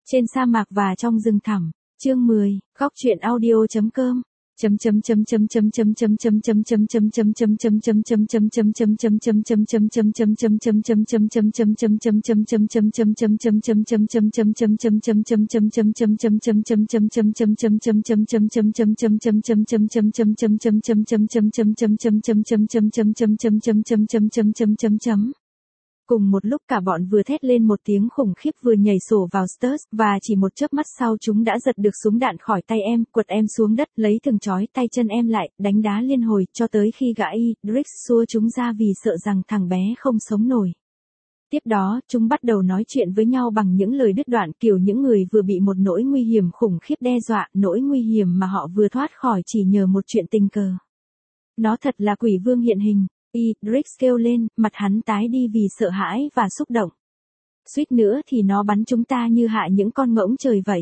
Trên sa mạc và trong rừng thẳm. Chương 10, góc truyện audio.com. Cùng một lúc cả bọn vừa thét lên một tiếng khủng khiếp vừa nhảy sổ vào Sturs, và chỉ một chớp mắt sau chúng đã giật được súng đạn khỏi tay em, quật em xuống đất, lấy thừng trói tay chân em lại, đánh đá liên hồi, cho tới khi gã Idris xua chúng ra vì sợ rằng thằng bé không sống nổi. Tiếp đó, chúng bắt đầu nói chuyện với nhau bằng những lời đứt đoạn kiểu những người vừa bị một nỗi nguy hiểm khủng khiếp đe dọa, nỗi nguy hiểm mà họ vừa thoát khỏi chỉ nhờ một chuyện tình cờ. Nó thật là quỷ vương hiện hình. Idris kêu lên, mặt hắn tái đi vì sợ hãi và xúc động. Suýt nữa thì nó bắn chúng ta như hạ những con ngỗng trời vậy.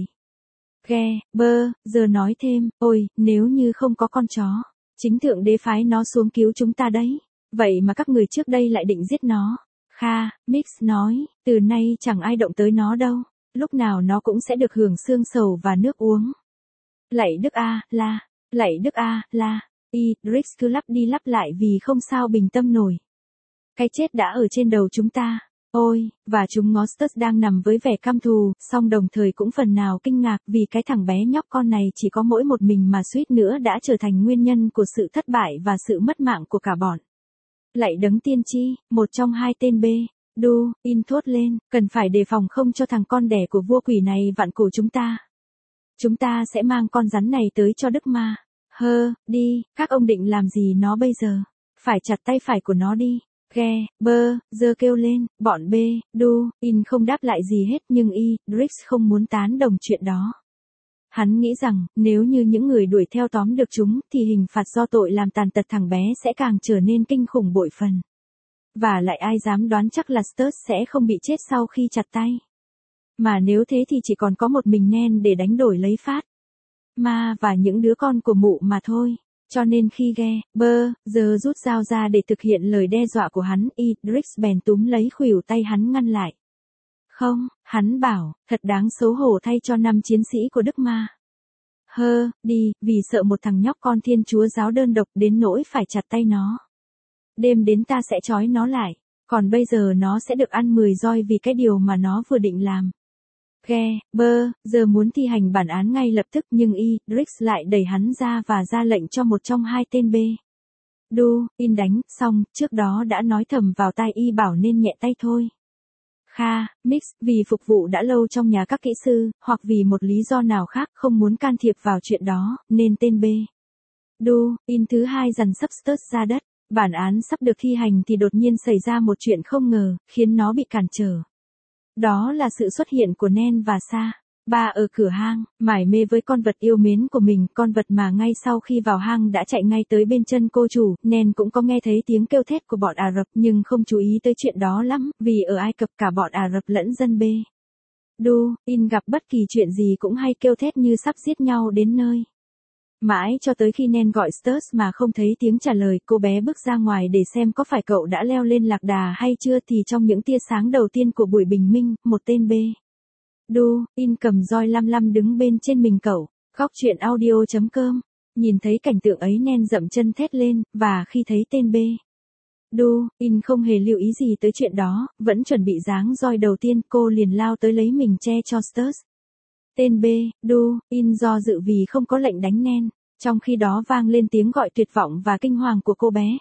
Giờ nói thêm, ôi, nếu như không có con chó, chính thượng đế phái nó xuống cứu chúng ta đấy. Vậy mà các người trước đây lại định giết nó. Mix nói, từ nay chẳng ai động tới nó đâu, lúc nào nó cũng sẽ được hưởng xương sầu và nước uống. Lạy Đức A-la, lạy Đức A-la. Idris cứ lắp đi lắp lại vì không sao bình tâm nổi. Cái chết đã ở trên đầu chúng ta. Ôi, và chúng ngó Sturs đang nằm với vẻ căm thù, song đồng thời cũng phần nào kinh ngạc vì cái thằng bé nhóc con này chỉ có mỗi một mình mà suýt nữa đã trở thành nguyên nhân của sự thất bại và sự mất mạng của cả bọn. Lạy đấng tiên tri, một trong hai tên In thốt lên, cần phải đề phòng không cho thằng con đẻ của vua quỷ này vặn cổ chúng ta. Chúng ta sẽ mang con rắn này tới cho Đức Ma. Đi, các ông định làm gì nó bây giờ? Phải chặt tay phải của nó đi. Giờ kêu lên, bọn In không đáp lại gì hết nhưng Idris không muốn tán đồng chuyện đó. Hắn nghĩ rằng, nếu như những người đuổi theo tóm được chúng, thì hình phạt do tội làm tàn tật thằng bé sẽ càng trở nên kinh khủng bội phần. Và lại ai dám đoán chắc là Sturs sẽ không bị chết sau khi chặt tay. Mà nếu thế thì chỉ còn có một mình Nen để đánh đổi lấy phát ma và những đứa con của mụ mà thôi. Cho nên khi giờ rút dao ra để thực hiện lời đe dọa của hắn, Idris bèn túm lấy khuỷu tay hắn ngăn lại. Không, hắn bảo, thật đáng xấu hổ thay cho 5 chiến sĩ của Đức Ma. Đi, vì sợ một thằng nhóc con Thiên Chúa giáo đơn độc đến nỗi phải chặt tay nó. Đêm đến ta sẽ trói nó lại, còn bây giờ nó sẽ được ăn 10 roi vì cái điều mà nó vừa định làm. Giờ muốn thi hành bản án ngay lập tức nhưng Idris lại đẩy hắn ra và ra lệnh cho một trong hai tên In đánh, xong, trước đó đã nói thầm vào tai bảo nên nhẹ tay thôi. Mix, vì phục vụ đã lâu trong nhà các kỹ sư, hoặc vì một lý do nào khác không muốn can thiệp vào chuyện đó, nên tên In thứ hai dằn sắp Sturs ra đất. Bản án sắp được thi hành thì đột nhiên xảy ra một chuyện không ngờ, khiến nó bị cản trở. Đó là sự xuất hiện của Nen và Sa. Ba ở cửa hang, mải mê với con vật yêu mến của mình, con vật mà ngay sau khi vào hang đã chạy ngay tới bên chân cô chủ. Nen cũng có nghe thấy tiếng kêu thét của bọn Ả Rập nhưng không chú ý tới chuyện đó lắm, vì ở Ai Cập cả bọn Ả Rập lẫn dân In gặp bất kỳ chuyện gì cũng hay kêu thét như sắp giết nhau đến nơi. Mãi cho tới khi Nen gọi Sturs mà không thấy tiếng trả lời, cô bé bước ra ngoài để xem có phải cậu đã leo lên lạc đà hay chưa thì trong những tia sáng đầu tiên của buổi bình minh, một tên In cầm roi lăm đứng bên trên mình cậu. Góc truyện audio.com. Nhìn thấy cảnh tượng ấy Nen dậm chân thét lên, và khi thấy tên In không hề lưu ý gì tới chuyện đó, vẫn chuẩn bị giáng roi đầu tiên, cô liền lao tới lấy mình che cho Sturs. Tên In do dự vì không có lệnh đánh Nen, trong khi đó vang lên tiếng gọi tuyệt vọng và kinh hoàng của cô bé.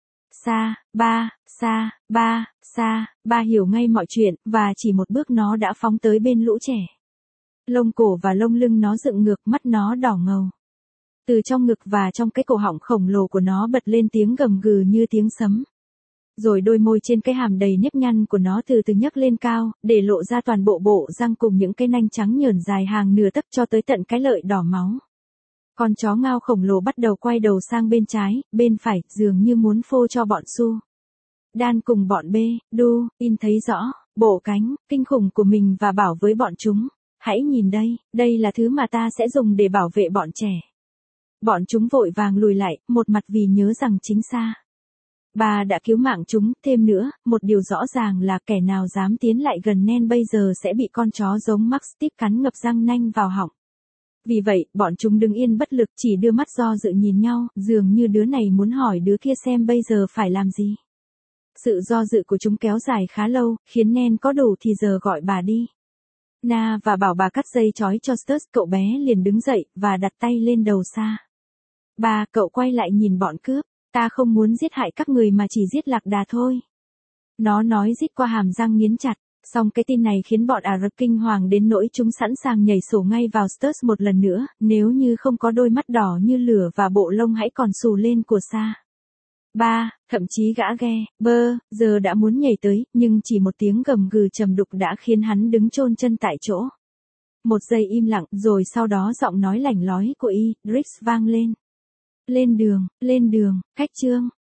Ba hiểu ngay mọi chuyện, và chỉ một bước nó đã phóng tới bên lũ trẻ. Lông cổ và lông lưng nó dựng ngược, mắt nó đỏ ngầu. Từ trong ngực và trong cái cổ họng khổng lồ của nó bật lên tiếng gầm gừ như tiếng sấm. Rồi đôi môi trên cái hàm đầy nếp nhăn của nó từ từ nhấc lên cao, để lộ ra toàn bộ răng cùng những cái nanh trắng nhởn dài hàng nửa tấc cho tới tận cái lợi đỏ máu. Con chó ngao khổng lồ bắt đầu quay đầu sang bên trái, bên phải, dường như muốn phô cho bọn Đan cùng bọn In thấy rõ bộ cánh kinh khủng của mình và bảo với bọn chúng, hãy nhìn đây là thứ mà ta sẽ dùng để bảo vệ bọn trẻ. Bọn chúng vội vàng lùi lại, một mặt vì nhớ rằng chính Bà đã cứu mạng chúng, thêm nữa, một điều rõ ràng là kẻ nào dám tiến lại gần Nen bây giờ sẽ bị con chó giống Mastiff cắn ngập răng nanh vào họng. Vì vậy, bọn chúng đứng yên bất lực chỉ đưa mắt do dự nhìn nhau, dường như đứa này muốn hỏi đứa kia xem bây giờ phải làm gì. Sự do dự của chúng kéo dài khá lâu, khiến Nen có đủ thì giờ gọi bà đi. Na và bảo bà cắt dây trói cho Sturz, cậu bé liền đứng dậy, và đặt tay lên đầu Sa. Bà, cậu quay lại nhìn bọn cướp, ta không muốn giết hại các người mà chỉ giết lạc đà thôi. Nó nói rít qua hàm răng nghiến chặt, song cái tin này khiến bọn Ả Rập kinh hoàng đến nỗi chúng sẵn sàng nhảy sổ ngay vào Sturz một lần nữa, nếu như không có đôi mắt đỏ như lửa và bộ lông hãy còn xù lên của Sa. Thậm chí gã ghe, giờ đã muốn nhảy tới, nhưng chỉ một tiếng gầm gừ trầm đục đã khiến hắn đứng chôn chân tại chỗ. Một giây im lặng, rồi sau đó giọng nói lảnh lói của Idris vang lên. Lên đường, khách Trương.